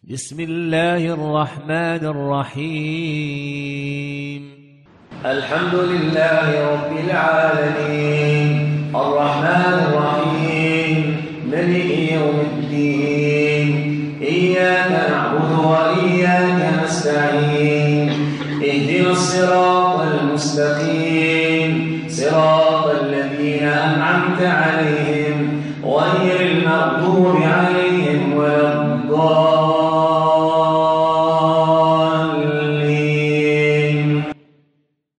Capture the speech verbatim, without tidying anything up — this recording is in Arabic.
بسم الله الرحمن الرحيم. الحمد لله رب العالمين الرحمن الرحيم مالك يوم الدين إياك نعبد وإياك نستعين اهدنا الصراط المستقيم صراط الذين أنعمت عليهم غير المغضوب عليهم